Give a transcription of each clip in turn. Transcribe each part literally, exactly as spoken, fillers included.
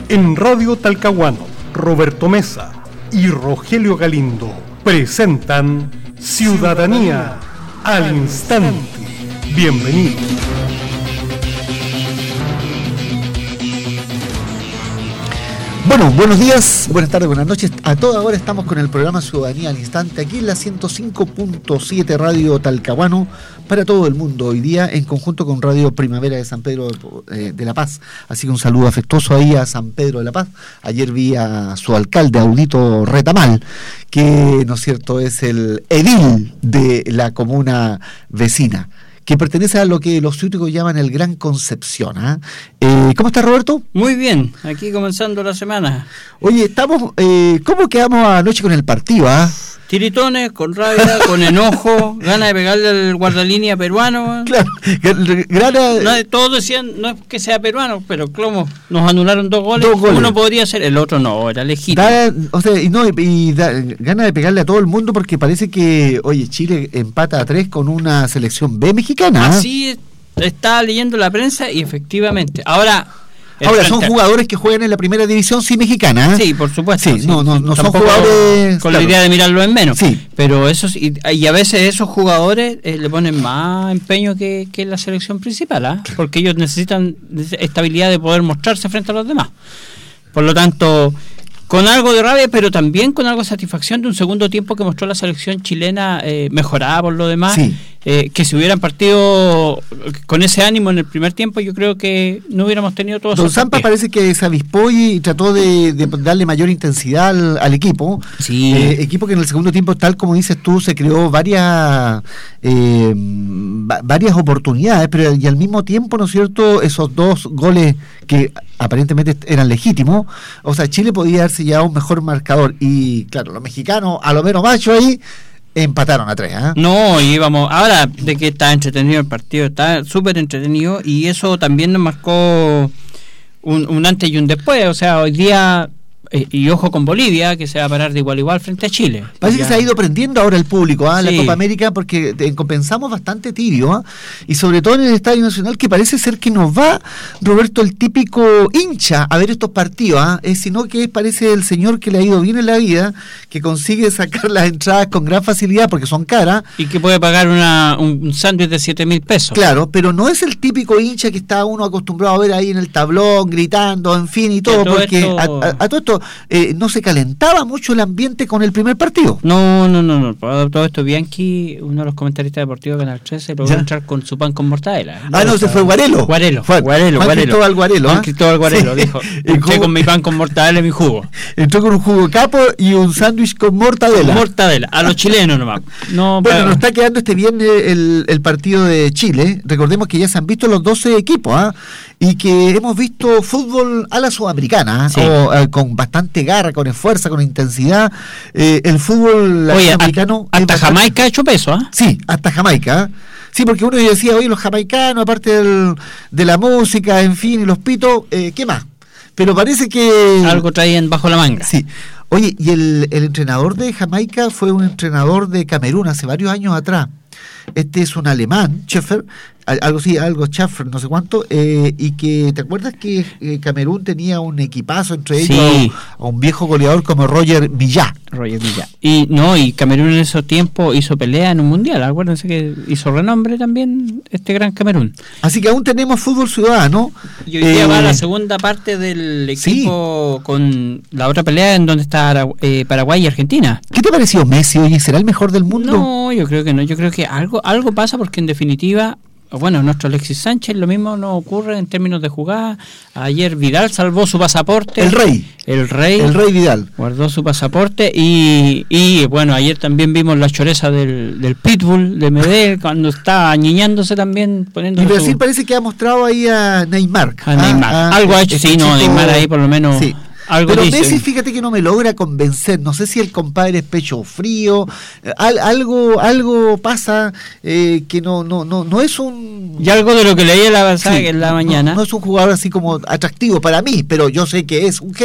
En Radio Talcahuano, Roberto Mesa y Rogelio Galindo presentan Ciudadanía al Instante. Bienvenidos. Bueno, buenos días, buenas tardes, buenas noches. A toda hora estamos con el programa Ciudadanía al Instante, aquí en la ciento cinco punto siete Radio Talcahuano, para todo el mundo, hoy día en conjunto con Radio Primavera de San Pedro eh, de la Paz. Así que un saludo afectuoso ahí a San Pedro de la Paz. Ayer vi a su alcalde, Audito Retamal, que, ¿no es cierto?, es el edil de la comuna vecina, que pertenece a lo que los ciúticos llaman el Gran Concepción. ¿eh? Eh, ¿Cómo estás, Roberto? Muy bien, aquí comenzando la semana. Oye, estamos, eh, ¿cómo quedamos anoche con el partido? ¿eh? Tiritones, con rabia, con enojo, ganas de pegarle al guardalínea peruano. Claro, grana... No, todos decían, no es que sea peruano, pero como nos anularon dos goles, dos goles. Uno podría ser, el otro no, era legítimo. Da, o sea, y no, y da, ganas de pegarle a todo el mundo porque parece que, oye, Chile empata a tres con una selección B mexicana. Así está leyendo la prensa y efectivamente. Ahora... Ahora, son jugadores que juegan en la primera división, sí, mexicana. ¿eh? Sí, por supuesto. Sí, sí. no, no, no son Tampoco jugadores... con claro. la idea de mirarlo en menos. Sí. Pero esos, y, y a veces esos jugadores eh, le ponen más empeño que, que la selección principal, ¿eh? Porque ellos necesitan estabilidad de poder mostrarse frente a los demás. Por lo tanto, con algo de rabia, pero también con algo de satisfacción de un segundo tiempo que mostró la selección chilena eh, mejorada por lo demás. Sí. Eh, que si hubieran partido con ese ánimo en el primer tiempo, yo creo que no hubiéramos tenido todo eso. Don Zampa parece que se avispó y trató de, de darle mayor intensidad al, al equipo. Sí. Eh, equipo que en el segundo tiempo, tal como dices tú, se creó varias eh, va, varias oportunidades, pero y al mismo tiempo, ¿no es cierto?, esos dos goles que aparentemente eran legítimos, o sea, Chile podía haberse llevado un mejor marcador y, claro, los mexicanos, a lo menos macho ahí, empataron a tres. ¿eh? No, íbamos. Ahora de que está entretenido el partido, está súper entretenido y eso también nos marcó un, un antes y un después. O sea, hoy día, eh, y ojo con Bolivia, que se va a parar de igual a igual frente a Chile. Parece ya. que se ha ido prendiendo ahora el público a ¿eh? Sí. la Copa América porque eh, compensamos bastante tibio ¿eh? y sobre todo en el Estadio Nacional, que parece ser que nos va, Roberto, el típico hincha a ver estos partidos, ¿eh? sino que parece el señor que le ha ido bien en la vida, que consigue sacar las entradas con gran facilidad porque son caras. Y que puede pagar una, un, un sándwich de siete mil pesos. Claro, pero no es el típico hincha que está uno acostumbrado a ver ahí en el tablón, gritando, en fin, y todo, todo porque esto... a, a, a todo esto eh, no se calentaba mucho el ambiente con el primer partido. No, no, no, no. Por todo esto, Bianchi, uno de los comentaristas deportivos de Canal trece, logró entrar con su pan con mortadela. Ah, no, se fue Guarelo. Guarelo, fue, Guarelo, Juan Guarelo. Cristóbal Guarelo. Juan ¿eh? Cristóbal Guarelo, sí. Dijo, entré con mi pan con mortadela y mi jugo. Entró con un jugo capo y un sándwich con mortadela. Con mortadela, a los chilenos nomás. No, bueno, para... nos está quedando este viernes el, el partido de Chile. Recordemos que ya se han visto los doce equipos, ¿ah? ¿eh? Y que hemos visto fútbol a la sudamericana, sí. o, eh, con bastante garra, con esfuerzo, con intensidad. Eh, el fútbol latinoamericano... Hasta bastante... Jamaica ha hecho peso, ¿ah? ¿eh? Sí, hasta Jamaica. Sí, porque uno decía, oye, los jamaicanos, aparte del, de la música, en fin, y los pitos, eh, ¿qué más? Pero parece que... algo traían bajo la manga. Sí. Oye, y el, el entrenador de Jamaica fue un entrenador de Camerún hace varios años atrás. Este es un alemán, Schäfer, algo sí, algo Schäfer, no sé cuánto, eh, y que, ¿te acuerdas que eh, Camerún tenía un equipazo entre ellos, sí. a, a un viejo goleador como Roger Millá? Roger Millá. Y no, y Camerún en esos tiempos hizo pelea en un mundial, acuérdense que hizo renombre también este gran Camerún. Así que aún tenemos fútbol ciudadano. Y hoy día eh, va la segunda parte del equipo, sí. con la otra pelea en donde está eh, Paraguay y Argentina. ¿Qué te pareció Messi? Oye, ¿será el mejor del mundo? No, yo creo que no, yo creo que algo, algo pasa porque en definitiva... Bueno, nuestro Alexis Sánchez, lo mismo no ocurre en términos de jugada. Ayer Vidal salvó su pasaporte. El rey. El rey. El rey Vidal. Guardó su pasaporte y, y bueno, ayer también vimos la choreza del, del Pitbull de Medel, cuando está añiñándose también. Poniendo y Brasil su... parece que ha mostrado ahí a Neymar. A Neymar. Ah, ah, algo ha hecho, sí, chico... no, Neymar ahí por lo menos... Sí. Algo Pero dice. Messi, fíjate que no me logra convencer. No sé si el compadre es pecho frío, al, algo algo pasa eh, que no no no no es un... Y algo de lo que leí en la, sí, en la mañana. No, no es un jugador así como atractivo para mí, pero yo sé que es un genio.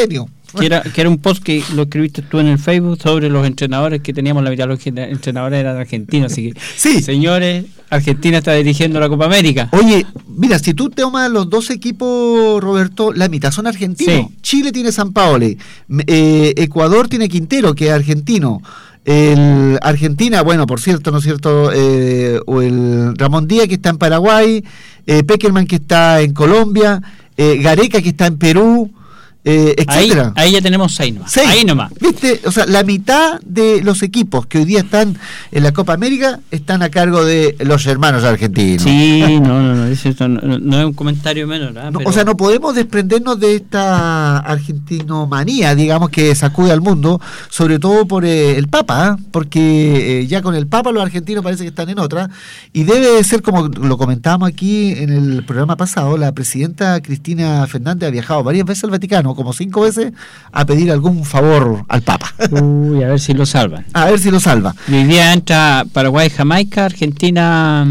Que era, que era un post que lo escribiste tú en el Facebook sobre los entrenadores, que teníamos la mitad de los entrenadores eran argentinos, así que sí. Señores, Argentina está dirigiendo la Copa América. Oye, mira, si tú te tomas los dos equipos, Roberto, la mitad son argentinos. Sí. Chile tiene San Paoli, eh, Ecuador tiene Quintero, que es argentino. El Argentina, bueno, por cierto, ¿no es cierto? Eh, o el Ramón Díaz, que está en Paraguay, eh, Peckerman, que está en Colombia, eh, Gareca, que está en Perú, eh, etcétera. Ahí, ahí ya tenemos seis nomás. Seis. Ahí nomás. ¿Viste? O sea, la mitad de los equipos que hoy día están en la Copa América están a cargo de los hermanos argentinos. Sí, no, no, no, eso no, no, no es un comentario menor. ¿eh? No, Pero... O sea, no podemos desprendernos de esta argentinomanía, digamos, que sacude al mundo, sobre todo por eh, el Papa, ¿eh? porque eh, ya con el Papa los argentinos parece que están en otra, y debe ser, como lo comentábamos aquí en el programa pasado, la presidenta Cristina Fernández ha viajado varias veces al Vaticano, como cinco veces, a pedir algún favor al Papa. Uy, a ver si lo salvan. A ver si lo salva. Y hoy día entra Paraguay, Jamaica, Argentina,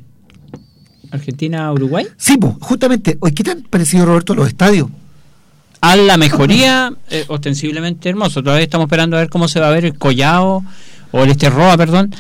Argentina, Uruguay. Sí, pues, justamente. Oye, ¿qué te han parecido, Roberto, los estadios? A la mejoría, eh, ostensiblemente hermoso. Todavía estamos esperando a ver cómo se va a ver el Collao, o el Esterroa, perdón,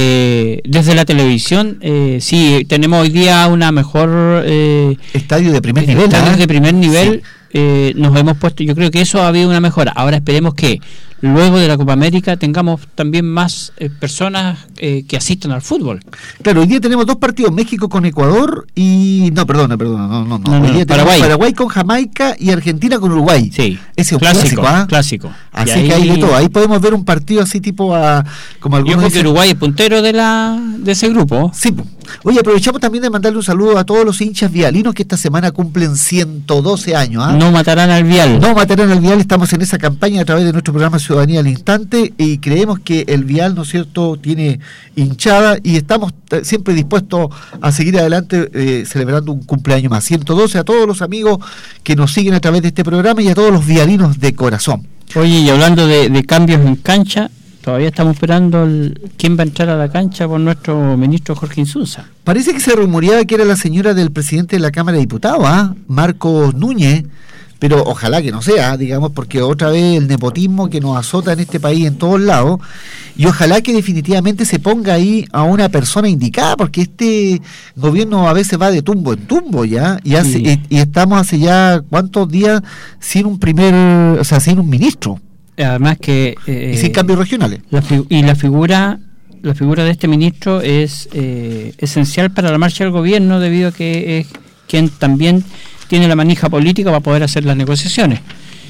eh, desde la televisión. Eh, sí, tenemos hoy día una mejor... Eh, estadio de primer nivel. Estadios ¿eh? de primer nivel. Sí. Eh, nos hemos puesto, yo creo que eso ha habido una mejora. Ahora esperemos que luego de la Copa América tengamos también más eh, personas eh, que asistan al fútbol. Claro, hoy día tenemos dos partidos, México con Ecuador y... No, perdona, perdona, no, no, no. no, no hoy día Paraguay. Paraguay con Jamaica y Argentina con Uruguay. Sí, ese es un clásico, clásico, ¿eh? clásico. Así ahí... que hay de todo, ahí podemos ver un partido así tipo a... como algunos Yo creo dicen... que Uruguay es puntero de la de ese grupo. Sí. Oye, aprovechamos también de mandarle un saludo a todos los hinchas vialinos que esta semana cumplen ciento doce años. ¿eh? No matarán al vial. No matarán al vial, estamos en esa campaña a través de nuestro programa Ciudadanía al Instante y creemos que el vial, ¿no es cierto?, tiene hinchada y estamos t- siempre dispuestos a seguir adelante eh, celebrando un cumpleaños más. ciento doce a todos los amigos que nos siguen a través de este programa y a todos los vialinos de corazón. Oye, y hablando de, de cambios en cancha, todavía estamos esperando el, quién va a entrar a la cancha por nuestro ministro Jorge Insunza. Parece que se rumoreaba que era la señora del presidente de la Cámara de Diputados, ¿ah? Marcos Núñez, pero ojalá que no sea, digamos, porque otra vez el nepotismo que nos azota en este país en todos lados, y ojalá que definitivamente se ponga ahí a una persona indicada, porque este gobierno a veces va de tumbo en tumbo ya, y, hace, Sí. y, y estamos hace ya cuántos días sin un primer, o sea, sin un ministro. Además que... Eh, y sin cambios regionales. La fi- y la figura la figura de este ministro es eh, esencial para la marcha del gobierno, debido a que es quien también tiene la manija política para poder hacer las negociaciones.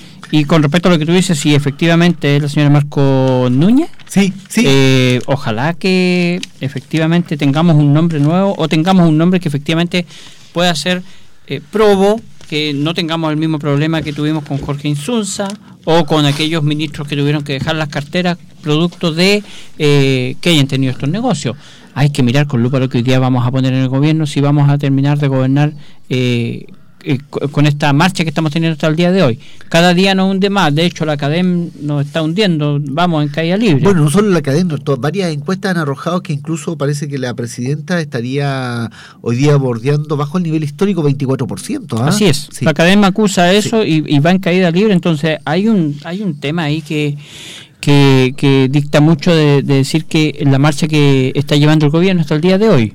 Y con respecto a lo que tú dices, si efectivamente es la señora Marco Núñez, sí, sí. Eh, ojalá que efectivamente tengamos un nombre nuevo, o tengamos un nombre que efectivamente pueda ser eh, probo, que no tengamos el mismo problema que tuvimos con Jorge Insunza o con aquellos ministros que tuvieron que dejar las carteras producto de eh, que hayan tenido estos negocios. Hay que mirar con lupa lo que hoy día vamos a poner en el gobierno, si vamos a terminar de gobernar eh, eh, con esta marcha que estamos teniendo hasta el día de hoy. Cada día nos hunde más, de hecho la academia nos está hundiendo, vamos en caída libre. Bueno, no solo la cadena, varias encuestas han arrojado que incluso parece que la presidenta estaría hoy día bordeando bajo el nivel histórico veinticuatro por ciento. ¿ah? Así es, sí. La academia acusa eso, sí. y, y va en caída libre, entonces hay un hay un tema ahí que que, que dicta mucho de, de decir que la marcha que está llevando el gobierno hasta el día de hoy.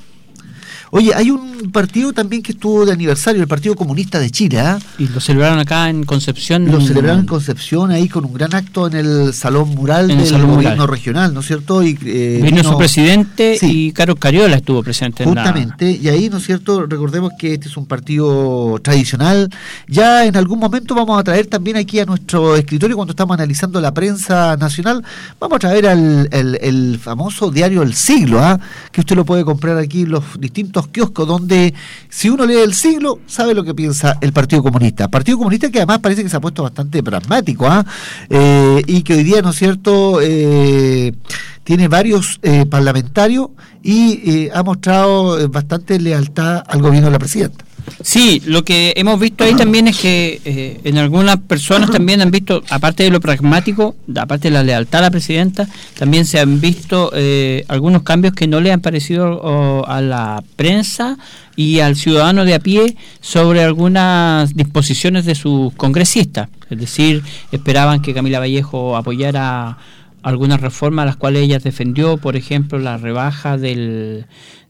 Oye, hay un partido también que estuvo de aniversario, el Partido Comunista de Chile, ¿eh? Y lo celebraron acá en Concepción. Lo celebraron en Concepción, ahí con un gran acto en el Salón Mural en el del Salón gobierno Mural. regional, ¿no es cierto? Y, eh, vino, vino su presidente, sí. y Carlos Cariola estuvo presente. Justamente, en la... y ahí, ¿no es cierto? Recordemos que este es un partido tradicional. Ya en algún momento vamos a traer también aquí a nuestro escritorio, cuando estamos analizando la prensa nacional, vamos a traer al el, el famoso diario El Siglo, ¿ah? Que usted lo puede comprar aquí en los distintos kioscos, donde si uno lee El Siglo, sabe lo que piensa el Partido Comunista. Partido Comunista que además parece que se ha puesto bastante pragmático, ¿ah? eh, y que hoy día, ¿no es cierto?, eh, tiene varios eh, parlamentarios y eh, ha mostrado eh, bastante lealtad al gobierno de la presidenta. Sí, lo que hemos visto ahí también es que eh, en algunas personas también han visto, aparte de lo pragmático, aparte de la lealtad a la presidenta, también se han visto eh, algunos cambios que no le han parecido o, a la prensa y al ciudadano de a pie sobre algunas disposiciones de sus congresistas. Es decir, esperaban que Camila Vallejo apoyara algunas reformas a las cuales ella defendió, por ejemplo, la rebaja del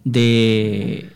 de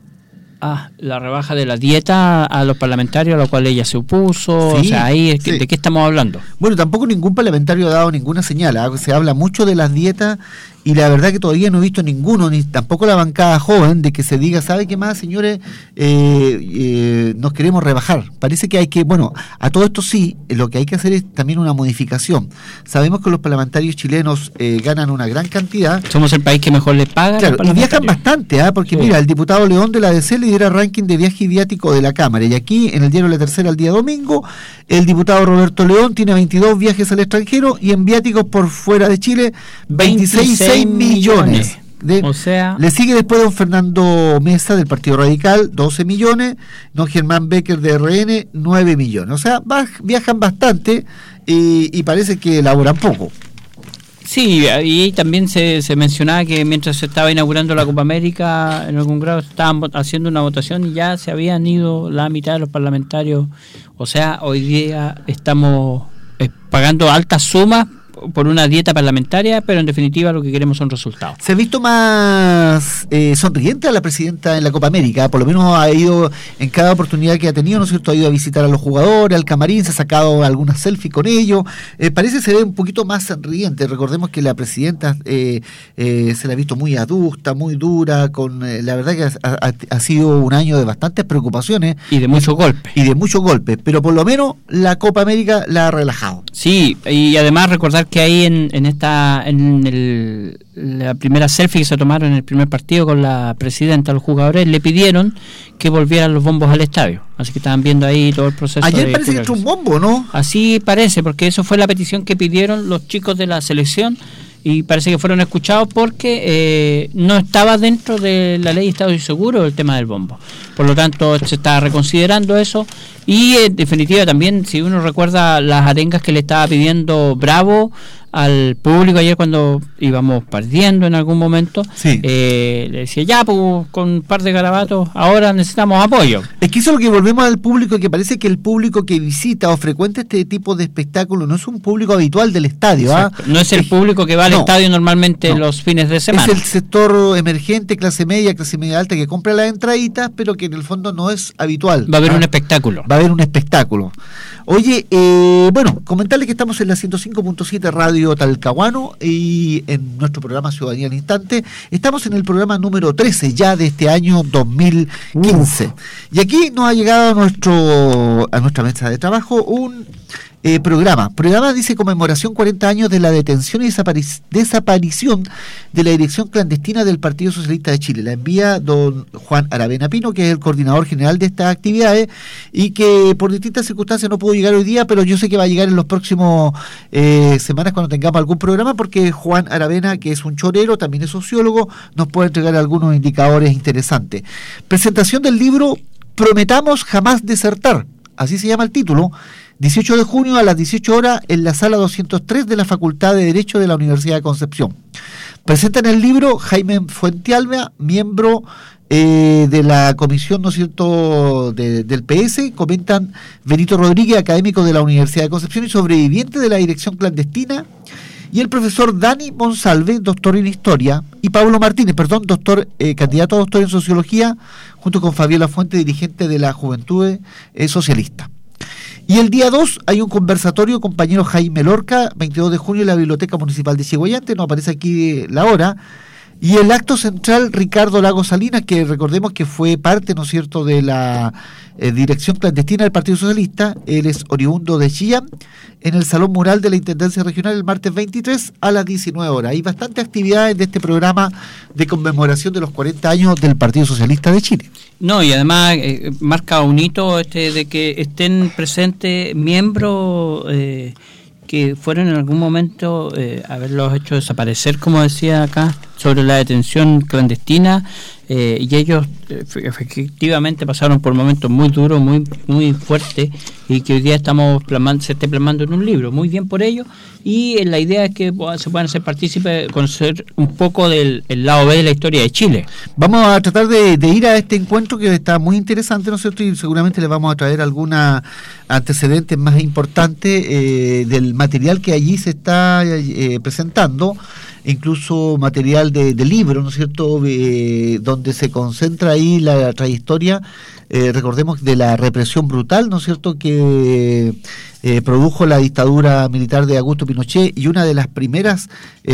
ah, la rebaja de la dieta a los parlamentarios, a lo cual ella se opuso. Sí, o sea, ahí sí. ¿De qué estamos hablando? Bueno, tampoco ningún parlamentario ha dado ninguna señal, ¿eh? Se habla mucho de las dietas y la verdad que todavía no he visto ninguno, ni tampoco la bancada joven, de que se diga, ¿sabe qué más, señores? Eh, eh, nos queremos rebajar. Parece que hay que, bueno, a todo esto sí, lo que hay que hacer es también una modificación. Sabemos que los parlamentarios chilenos eh, ganan una gran cantidad. Somos el país que mejor les paga. Claro, y viajan bastante, ¿eh? Porque sí. Mira, el diputado León de la A D C lidera ranking de viaje y viático de la Cámara, y aquí en el diario La Tercera el día domingo, el diputado Roberto León tiene veintidós viajes al extranjero y en viáticos por fuera de Chile, veintiséis millones. De, o sea, le sigue después don Fernando Mesa del Partido Radical, doce millones, don Germán Becker de R N, nueve millones. O sea, baj, viajan bastante y, y parece que elaboran poco. Sí, y también se, se mencionaba que mientras se estaba inaugurando la Copa América, en algún grado estaban haciendo una votación y ya se habían ido la mitad de los parlamentarios. O sea, hoy día estamos eh, pagando altas sumas por una dieta parlamentaria, pero en definitiva lo que queremos son resultados. Se ha visto más eh, sonriente a la presidenta en la Copa América, por lo menos ha ido en cada oportunidad que ha tenido, ¿no es cierto? Ha ido a visitar a los jugadores, al camarín, se ha sacado algunas selfies con ellos, eh, parece se ve un poquito más sonriente. Recordemos que la presidenta eh, eh, se la ha visto muy adusta, muy dura, con eh, la verdad que ha, ha, ha sido un año de bastantes preocupaciones. Y de muchos golpes. Y de muchos golpes, pero por lo menos la Copa América la ha relajado. Sí, y además recordar que ahí en, en esta en el, la primera selfie que se tomaron en el primer partido con la presidenta, los jugadores le pidieron que volvieran los bombos al estadio, así que estaban viendo ahí todo el proceso. Ayer de parece que entró un bombo, ¿no? Así parece, porque eso fue la petición que pidieron los chicos de la selección y parece que fueron escuchados porque eh, no estaba dentro de la ley de Estado Seguro el tema del bombo. Por lo tanto, se está reconsiderando eso y en definitiva también, si uno recuerda las arengas que le estaba pidiendo Bravo al público ayer cuando íbamos perdiendo en algún momento, sí. eh, le decía, ya, pues con un par de garabatos, ahora necesitamos apoyo. Es que eso es lo que volvemos al público, que parece que el público que visita o frecuenta este tipo de espectáculos no es un público habitual del estadio. ¿Ah? No es el es, público que va al no, estadio normalmente no. los fines de semana. Es el sector emergente, clase media, clase media alta, que compra las entraditas, pero que en el fondo no es habitual. Va a haber ¿ah? un espectáculo. Va a haber un espectáculo. Oye, eh, bueno, comentarle que estamos en la ciento cinco punto siete Radio Talcahuano y en nuestro programa Ciudadanía al Instante. Estamos en el programa número trece ya de este año dos mil quince. Uh. Y aquí nos ha llegado a, nuestro, a nuestra mesa de trabajo un eh, programa. Programa dice conmemoración cuarenta años de la detención y desaparic- desaparición de la dirección clandestina del Partido Socialista de Chile. La envía don Juan Aravena Pino, que es el coordinador general de estas actividades y que por distintas circunstancias no pudo llegar hoy día, pero yo sé que va a llegar en los próximos eh, semanas cuando tengamos algún programa, porque Juan Aravena, que es un chorero, también es sociólogo, nos puede entregar algunos indicadores interesantes. Presentación del libro Prometamos jamás desertar, así se llama el título, dieciocho de junio a las dieciocho horas en la sala doscientos tres de la Facultad de Derecho de la Universidad de Concepción. Presentan el libro Jaime Fuentealba, miembro eh, de la comisión, ¿no es cierto?, de, del P S, comentan Benito Rodríguez, académico de la Universidad de Concepción y sobreviviente de la dirección clandestina, y el profesor Dani Monsalve, doctor en Historia, y Pablo Martínez, perdón, doctor eh, candidato a doctor en Sociología, junto con Fabiola Fuente, dirigente de la Juventud eh, Socialista. Y el día dos hay un conversatorio, compañero Jaime Lorca, veintidós de junio en la Biblioteca Municipal de Chiguayante, no aparece aquí la hora. Y el acto central, Ricardo Lagos Salinas, que recordemos que fue parte, ¿no es cierto?, de la eh, dirección clandestina del Partido Socialista. Él es oriundo de Chillán, en el Salón Mural de la Intendencia Regional el martes veintitrés a las diecinueve horas. Hay bastantes actividades de este programa de conmemoración de los cuarenta años del Partido Socialista de Chile. No, y además eh, marca un hito este de que estén presentes miembros eh, que fueron en algún momento eh, haberlos hecho desaparecer, como decía acá, sobre la detención clandestina, eh, y ellos eh, efectivamente pasaron por momentos muy duros, muy muy fuertes, y que hoy día estamos plasmando, se esté plasmando en un libro. Muy bien por ello, y la idea es que se puedan hacer partícipes, conocer un poco del el lado B de la historia de Chile. Vamos a tratar de, de ir a este encuentro que está muy interesante, ¿no es cierto? Y seguramente les vamos a traer alguna antecedentes más importantes eh, del material que allí se está eh, presentando, incluso material de, de libro, ¿no es cierto?, eh, donde se concentra ahí la trayectoria, eh, recordemos, de la represión brutal, ¿no es cierto?, que eh, produjo la dictadura militar de Augusto Pinochet, y una de las primeras,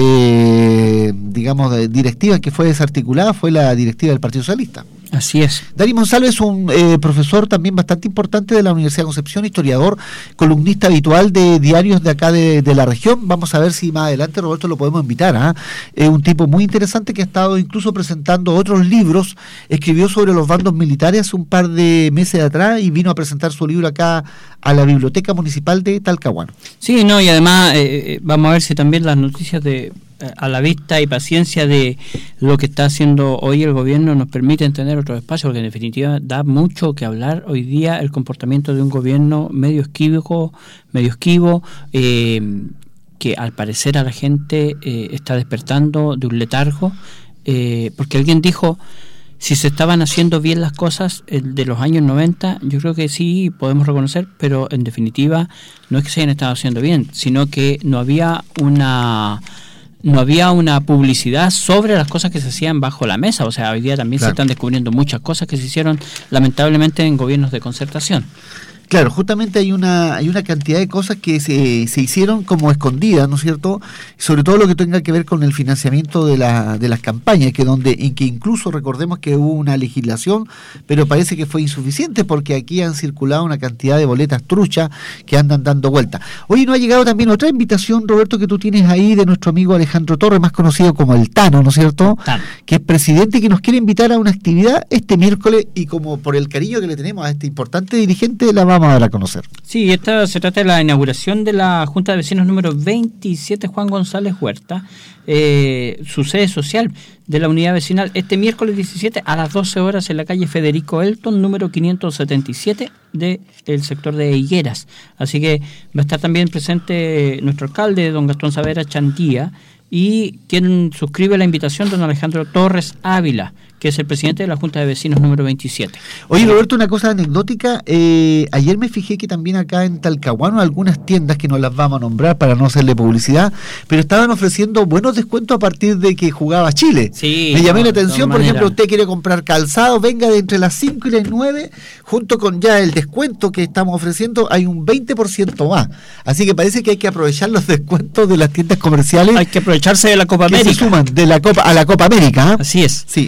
eh, digamos, directivas que fue desarticulada fue la directiva del Partido Socialista. Así es. Dani Monsalve es un eh, profesor también bastante importante de la Universidad de Concepción, historiador, columnista habitual de diarios de acá de, de la región. Vamos a ver si más adelante, Roberto, lo podemos invitar. ¿eh? Es un tipo muy interesante que ha estado incluso presentando otros libros. Escribió sobre los bandos militares hace un par de meses atrás y vino a presentar su libro acá a la Biblioteca Municipal de Talcahuano. Sí, no, y además eh, vamos a ver si también las noticias de a la vista y paciencia de lo que está haciendo hoy el gobierno nos permiten tener otro espacio, porque en definitiva da mucho que hablar hoy día el comportamiento de un gobierno medio esquivo, medio esquivo, eh, que al parecer a la gente eh, está despertando de un letargo, eh, porque alguien dijo, si se estaban haciendo bien las cosas de los años noventa, yo creo que sí podemos reconocer, pero en definitiva no es que se hayan estado haciendo bien, sino que no había una... no había una publicidad sobre las cosas que se hacían bajo la mesa. O sea, hoy día también claro. se están descubriendo muchas cosas que se hicieron lamentablemente en gobiernos de concertación. Claro, justamente hay una hay una cantidad de cosas que se, se hicieron como escondidas, ¿no es cierto? Sobre todo lo que tenga que ver con el financiamiento de la de las campañas, que donde en que incluso recordemos que hubo una legislación, pero parece que fue insuficiente porque aquí han circulado una cantidad de boletas truchas que andan dando vuelta. Hoy nos ha llegado también otra invitación, Roberto, que tú tienes ahí de nuestro amigo Alejandro Torres, más conocido como el Tano, ¿no es cierto? Tano. Que es presidente, que nos quiere invitar a una actividad este miércoles, y como por el cariño que le tenemos a este importante dirigente, la vamos a dar a conocer. Sí, esta se trata de la inauguración de la Junta de Vecinos número veintisiete Juan González Huerta, eh, su sede social de la unidad vecinal, este miércoles diecisiete a las doce horas en la calle Federico Elton, número quinientos setenta y siete del sector de Higueras. Así que va a estar también presente nuestro alcalde, don Gastón Saavedra Chantía, y tienen, suscribe la invitación don Alejandro Torres Ávila, que es el presidente de la Junta de Vecinos número veintisiete. Oye, Roberto, una cosa anecdótica, eh, ayer me fijé que también acá en Talcahuano algunas tiendas, que no las vamos a nombrar para no hacerle publicidad, pero estaban ofreciendo buenos descuentos a partir de que jugaba Chile. Sí, me llamé no, la atención, por manera. ejemplo, usted quiere comprar calzado, venga de entre las cinco y las nueve, junto con ya el descuento que estamos ofreciendo, hay un veinte por ciento más. Así que parece que hay que aprovechar los descuentos de las tiendas comerciales. Hay que aprovecharse de la Copa que América. se suman de la Copa a la Copa América. ¿eh? Así es. Sí.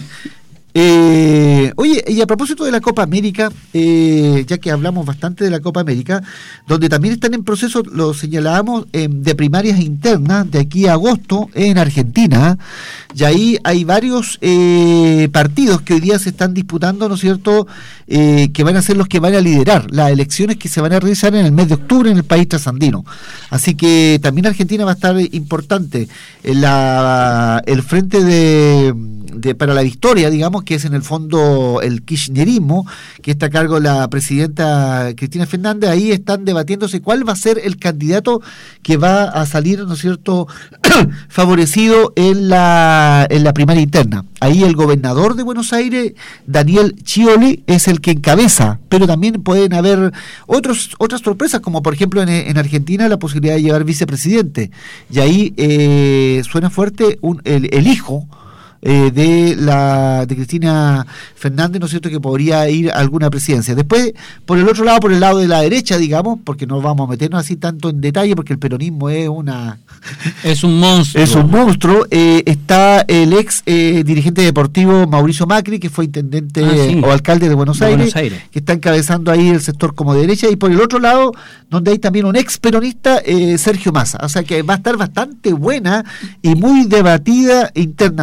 Eh, oye, y a propósito de la Copa América, eh, ya que hablamos bastante de la Copa América, donde también están en proceso, lo señalábamos, eh, de primarias internas de aquí a agosto en Argentina, y ahí hay varios eh, partidos que hoy día se están disputando, ¿no es cierto?, eh, que van a ser los que van a liderar las elecciones que se van a realizar en el mes de octubre en el país trasandino. Así que también Argentina va a estar importante. La, el frente de, de para la victoria, digamos, que es en el fondo el kirchnerismo, que está a cargo la presidenta Cristina Fernández, ahí están debatiéndose cuál va a ser el candidato que va a salir, ¿no es cierto?, favorecido en la, en la primaria interna. Ahí el gobernador de Buenos Aires, Daniel Scioli, es el que encabeza, pero también pueden haber otros, otras sorpresas, como por ejemplo en, en Argentina la posibilidad de llevar vicepresidente, y ahí eh, suena fuerte un, el, el hijo Eh, de la de Cristina Fernández, ¿no es cierto?, que podría ir a alguna presidencia. Después, por el otro lado, por el lado de la derecha, digamos, porque no vamos a meternos así tanto en detalle, porque el peronismo es una... Es un monstruo. Es un monstruo. Eh, está el ex eh, dirigente deportivo Mauricio Macri, que fue intendente ah, sí. o alcalde de Buenos, de Aires, Buenos Aires, que está encabezando ahí el sector como de derecha, y por el otro lado, donde hay también un ex peronista, eh, Sergio Massa. O sea que va a estar bastante buena y muy debatida internamente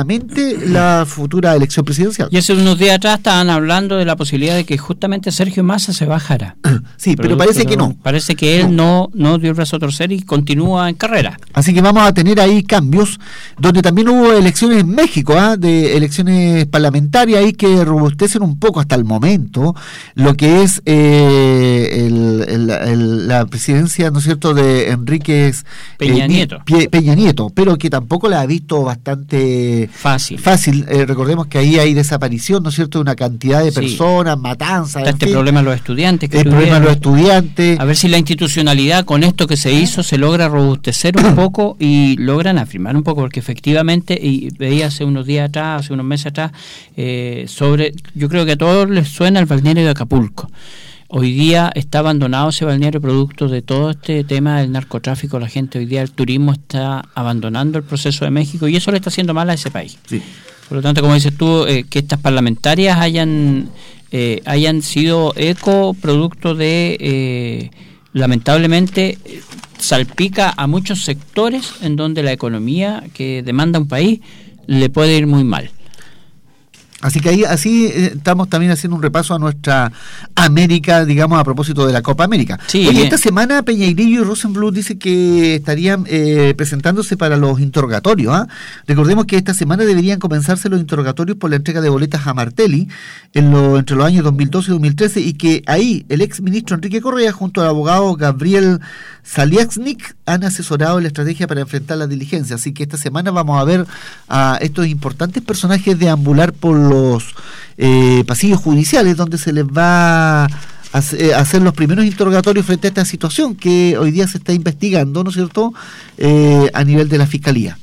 de la futura elección presidencial. Y hace unos días atrás estaban hablando de la posibilidad de que justamente Sergio Massa se bajara. Sí, pero parece que no. Parece que él no, no dio el brazo a torcer y continúa en carrera. Así que vamos a tener ahí cambios, donde también hubo elecciones en México, ¿eh? de elecciones parlamentarias ahí que robustecen un poco hasta el momento lo que es eh, el, el, el, la presidencia, ¿no es cierto?, de Enríquez Peña eh, Nieto. Pie, Peña Nieto, pero que tampoco la ha visto bastante fácil. Fácil. Eh, recordemos que ahí hay desaparición, ¿no es cierto?, de una cantidad de personas, sí. matanzas. Está este fin. problema de los estudiantes. Que el problema de los estudiantes. A ver si la institucionalidad con esto que se hizo se logra robustecer un poco y logran afirmar un poco, porque efectivamente, y veía hace unos días atrás, hace unos meses atrás, eh, sobre, yo creo que a todos les suena el balneario de Acapulco. Hoy día está abandonado ese balneario producto de todo este tema del narcotráfico. La gente hoy día, el turismo está abandonando el proceso de México y eso le está haciendo mal a ese país. Sí. Por lo tanto, como dices tú, eh, que estas parlamentarias hayan eh, hayan sido eco producto de, eh, lamentablemente, salpica a muchos sectores en donde la economía que demanda un país le puede ir muy mal. Así que ahí así eh, estamos también haciendo un repaso a nuestra América, digamos, a propósito de la Copa América. Sí, Oye, esta semana Peñairillo y Rosenbluth dice que estarían eh, presentándose para los interrogatorios. ¿eh? Recordemos que esta semana deberían comenzarse los interrogatorios por la entrega de boletas a Martelli en lo, entre los años dos mil doce y dos mil trece, y que ahí el ex ministro Enrique Correa junto al abogado Gabriel Saliasnik han asesorado la estrategia para enfrentar la diligencia. Así que esta semana vamos a ver a estos importantes personajes deambular por los eh, pasillos judiciales, donde se les va a hacer los primeros interrogatorios frente a esta situación que hoy día se está investigando, ¿no es cierto?, eh, a nivel de la Fiscalía.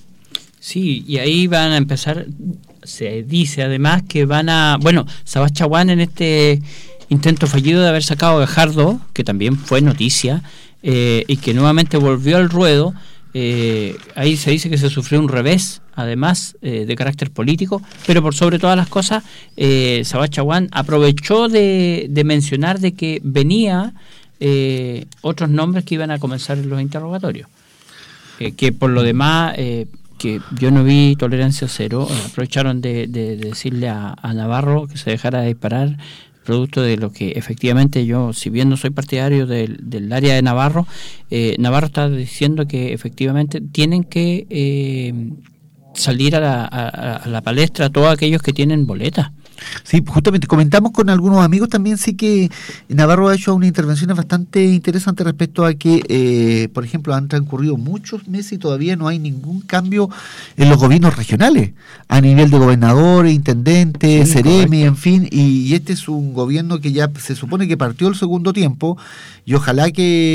Sí, y ahí van a empezar, se dice además que van a, bueno, Sabás Chaguán en este intento fallido de haber sacado a Gajardo, que también fue noticia, eh, y que nuevamente volvió al ruedo, eh, ahí se dice que se sufrió un revés, además eh, de carácter político, pero por sobre todas las cosas, eh, Sabás Chaguán aprovechó de, de mencionar de que venía eh, otros nombres que iban a comenzar en los interrogatorios, eh, que por lo demás, eh, que yo no vi tolerancia cero, eh, aprovecharon de, de, de decirle a, a Navarro que se dejara de disparar, producto de lo que efectivamente yo, si bien no soy partidario del, del área de Navarro, eh, Navarro está diciendo que efectivamente tienen que eh, salir a la, a, a la palestra todos aquellos que tienen boletas. Sí, justamente comentamos con algunos amigos también, sí, que Navarro ha hecho una intervención bastante interesante respecto a que, eh, por ejemplo, han transcurrido muchos meses y todavía no hay ningún cambio en los gobiernos regionales, a nivel de gobernadores, intendentes, sí, Ceremi, en fin, y, y este es un gobierno que ya se supone que partió el segundo tiempo, y ojalá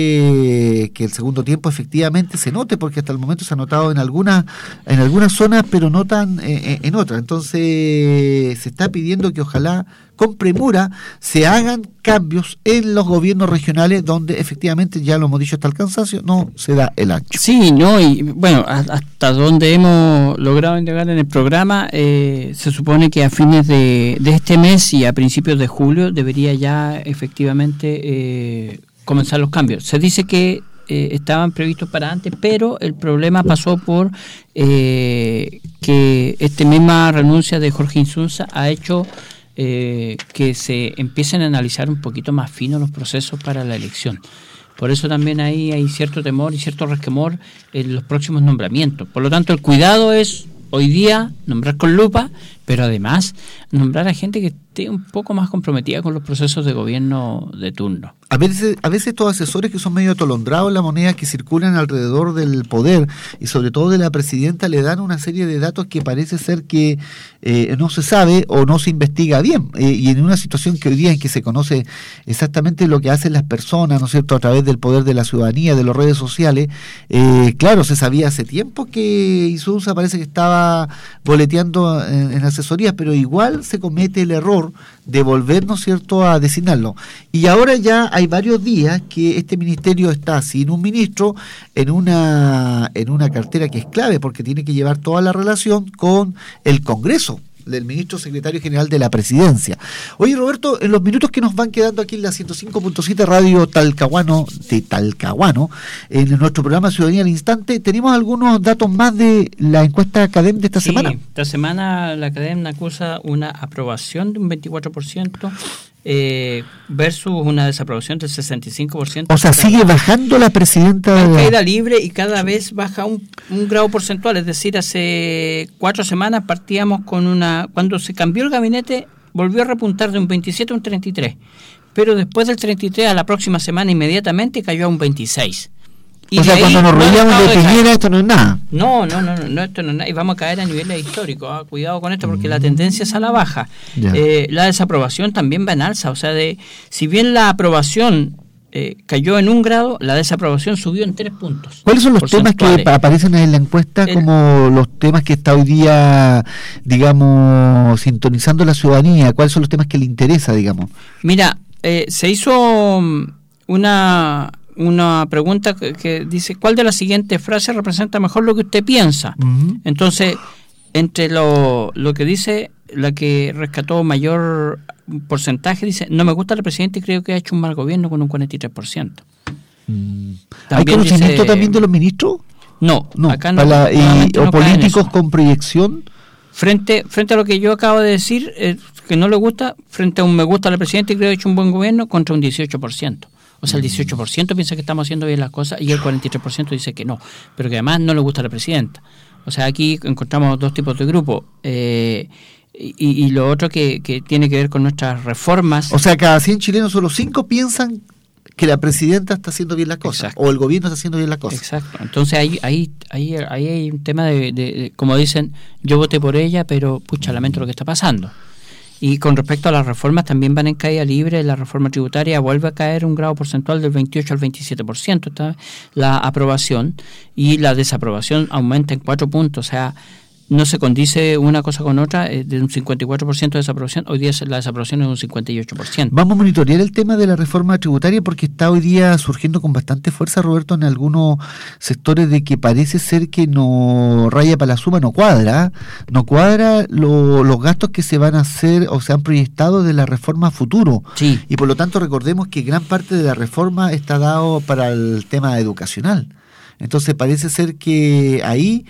que, que el segundo tiempo efectivamente se note, porque hasta el momento se ha notado en algunas en algunas zonas, pero no tan eh, en otras. Entonces se está pidiendo que ojalá con premura se hagan cambios en los gobiernos regionales donde efectivamente, ya lo hemos dicho hasta el cansancio, no se da el ancho. Sí, no, y bueno, hasta donde hemos logrado llegar en el programa, eh, se supone que a fines de, de este mes y a principios de julio debería ya efectivamente eh, comenzar los cambios. Se dice que eh, estaban previstos para antes, pero el problema pasó por eh, que esta misma renuncia de Jorge Insunza ha hecho eh, que se empiecen a analizar un poquito más fino los procesos para la elección. Por eso también ahí hay cierto temor y cierto resquemor en los próximos nombramientos. Por lo tanto, el cuidado es hoy día nombrar con lupa, pero además nombrar a gente que esté un poco más comprometida con los procesos de gobierno de turno. A veces, a veces estos asesores que son medio atolondrados en la moneda, que circulan alrededor del poder y sobre todo de la presidenta, le dan una serie de datos que parece ser que eh, no se sabe o no se investiga bien. Eh, y en una situación que hoy día en que se conoce exactamente lo que hacen las personas, ¿no es cierto?, a través del poder de la ciudadanía, de las redes sociales, eh, claro, se sabía hace tiempo que Insunza parece que estaba boleteando en, en asesorías, pero igual se comete el error de volver, ¿no es cierto?, a designarlo. Y ahora ya hay varios días que este ministerio está sin un ministro en una en una cartera que es clave, porque tiene que llevar toda la relación con el Congreso, del ministro secretario general de la Presidencia. Oye, Roberto, en los minutos que nos van quedando aquí en la ciento cinco punto siete Radio Talcahuano, de Talcahuano, en nuestro programa Ciudadanía al Instante, tenemos algunos datos más de la encuesta CADEM de esta sí, semana. Esta semana la CADEM acusa una aprobación de un veinticuatro por ciento eh, versus una desaprobación del sesenta y cinco por ciento. O sea, sigue bajando la presidenta de la... caída libre y cada vez baja un, un grado porcentual. Es decir, hace cuatro semanas partíamos con una... Cuando se cambió el gabinete, volvió a repuntar de un veintisiete a un treinta y tres. Pero después del treinta y tres, a la próxima semana inmediatamente cayó a un veintiséis. Y o sea, cuando nos rodeamos no de Piñera, esto no es nada. No, no, no, no, esto no es nada. Y vamos a caer a niveles históricos. ¿eh? Cuidado con esto porque mm. la tendencia es a la baja. Eh, la desaprobación también va en alza. O sea, de si bien la aprobación eh, cayó en un grado, la desaprobación subió en tres puntos. ¿Cuáles son los temas que aparecen en la encuesta El, como los temas que está hoy día, digamos, sintonizando la ciudadanía? ¿Cuáles son los temas que le interesa, digamos? Mira, eh, se hizo una... una pregunta que, que dice, ¿cuál de las siguientes frases representa mejor lo que usted piensa? Uh-huh. Entonces, entre lo, lo que dice, la que rescató mayor porcentaje, dice, no me gusta la presidenta y creo que ha hecho un mal gobierno con un cuarenta y tres por ciento. Mm. ¿Hay conocimiento dice, también de los ministros? No, no acá no. La, y, no ¿O políticos con proyección? Frente, frente a lo que yo acabo de decir, eh, que no le gusta, frente a un me gusta la presidenta y creo que ha hecho un buen gobierno, contra un dieciocho por ciento. O sea, el dieciocho por ciento piensa que estamos haciendo bien las cosas y el cuarenta y tres por ciento dice que no, pero que además no le gusta a la presidenta. O sea, aquí encontramos dos tipos de grupos. Eh, y, y lo otro que, que tiene que ver con nuestras reformas. O sea, cada cien chilenos solo cinco piensan que la presidenta está haciendo bien las cosas. Exacto. O el gobierno está haciendo bien las cosas. Exacto. Entonces ahí, ahí, ahí, ahí hay un tema de, de, de, como dicen, yo voté por ella, pero pucha, lamento lo que está pasando. Y con respecto a las reformas, también van en caída libre. La reforma tributaria vuelve a caer un grado porcentual del veintiocho al veintisiete por ciento. Está la aprobación y la desaprobación aumenta en cuatro puntos. O sea, no se condice una cosa con otra. Eh, de un cincuenta y cuatro por ciento de desaprobación, hoy día la desaprobación es un cincuenta y ocho por ciento. Vamos a monitorear el tema de la reforma tributaria porque está hoy día surgiendo con bastante fuerza, Roberto, en algunos sectores de que parece ser que no raya para la suma, no cuadra, no cuadra lo, los gastos que se van a hacer o se han proyectado de la reforma a futuro. Sí. Y por lo tanto recordemos que gran parte de la reforma está dado para el tema educacional. Entonces parece ser que ahí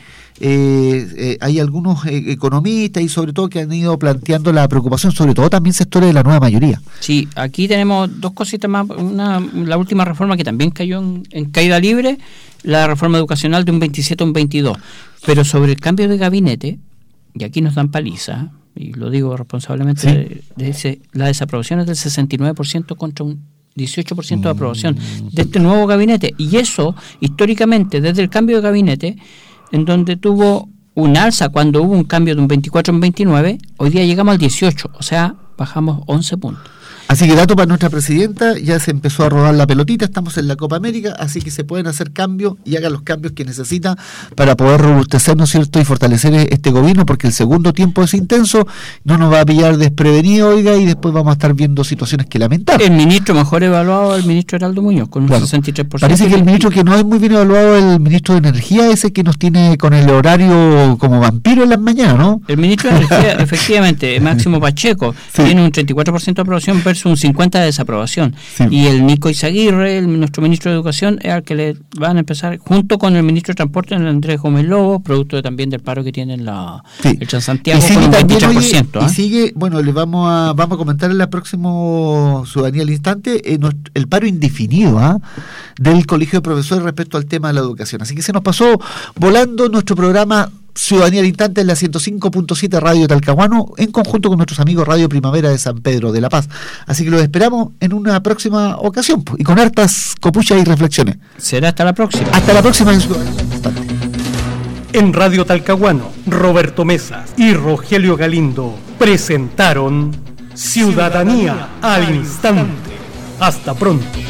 eh, eh, hay algunos eh, economistas y sobre todo que han ido planteando la preocupación, sobre todo también sectores de la nueva mayoría. Sí, aquí tenemos dos cositas más. Una, la última reforma que también cayó en, en caída libre, la reforma educacional de un veintisiete a un veintidós. Pero sobre el cambio de gabinete, y aquí nos dan paliza, y lo digo responsablemente, ¿sí? de, de ese, la desaprobación es del sesenta y nueve por ciento contra un dieciocho por ciento de aprobación de este nuevo gabinete, y eso históricamente desde el cambio de gabinete, en donde tuvo un alza cuando hubo un cambio de un veinticuatro a un veintinueve, hoy día llegamos al dieciocho, o sea, bajamos once puntos. Así que dato para nuestra presidenta, ya se empezó a rodar la pelotita, estamos en la Copa América, así que se pueden hacer cambios y hagan los cambios que necesita para poder robustecer, ¿no es cierto?, y fortalecer este gobierno, porque el segundo tiempo es intenso, no nos va a pillar desprevenido, oiga, y después vamos a estar viendo situaciones que lamentar. El ministro mejor evaluado, el ministro Heraldo Muñoz, con un bueno, sesenta y tres por ciento. Parece que el ministro que no es muy bien evaluado es el ministro de Energía, ese que nos tiene con el horario como vampiro en las mañanas, ¿no? El ministro de Energía, efectivamente, Máximo Pacheco, sí. tiene un treinta y cuatro por ciento de aprobación versus un cincuenta por ciento de desaprobación. Sí. Y el Nico Izaguirre, el, nuestro ministro de Educación, es al que le van a empezar, junto con el ministro de Transporte, el Andrés Gómez Lobo, producto de, también del paro que tiene la, sí. el Transantiago, con un veintitrés por ciento. Oye, ¿eh? Y sigue, bueno, le vamos a vamos a comentar en la próxima Ciudadanía al Instante eh, nuestro, el paro indefinido ¿eh? del Colegio de Profesores respecto al tema de la educación. Así que se nos pasó volando nuestro programa Ciudadanía al Instante en la ciento cinco punto siete Radio Talcahuano, en conjunto con nuestros amigos Radio Primavera de San Pedro de La Paz. Así que los esperamos en una próxima ocasión y con hartas copuchas y reflexiones. Será hasta la próxima. Hasta la próxima en Ciudadanía al Instante. En Radio Talcahuano, Roberto Mesa y Rogelio Galindo presentaron Ciudadanía al Instante. Hasta pronto.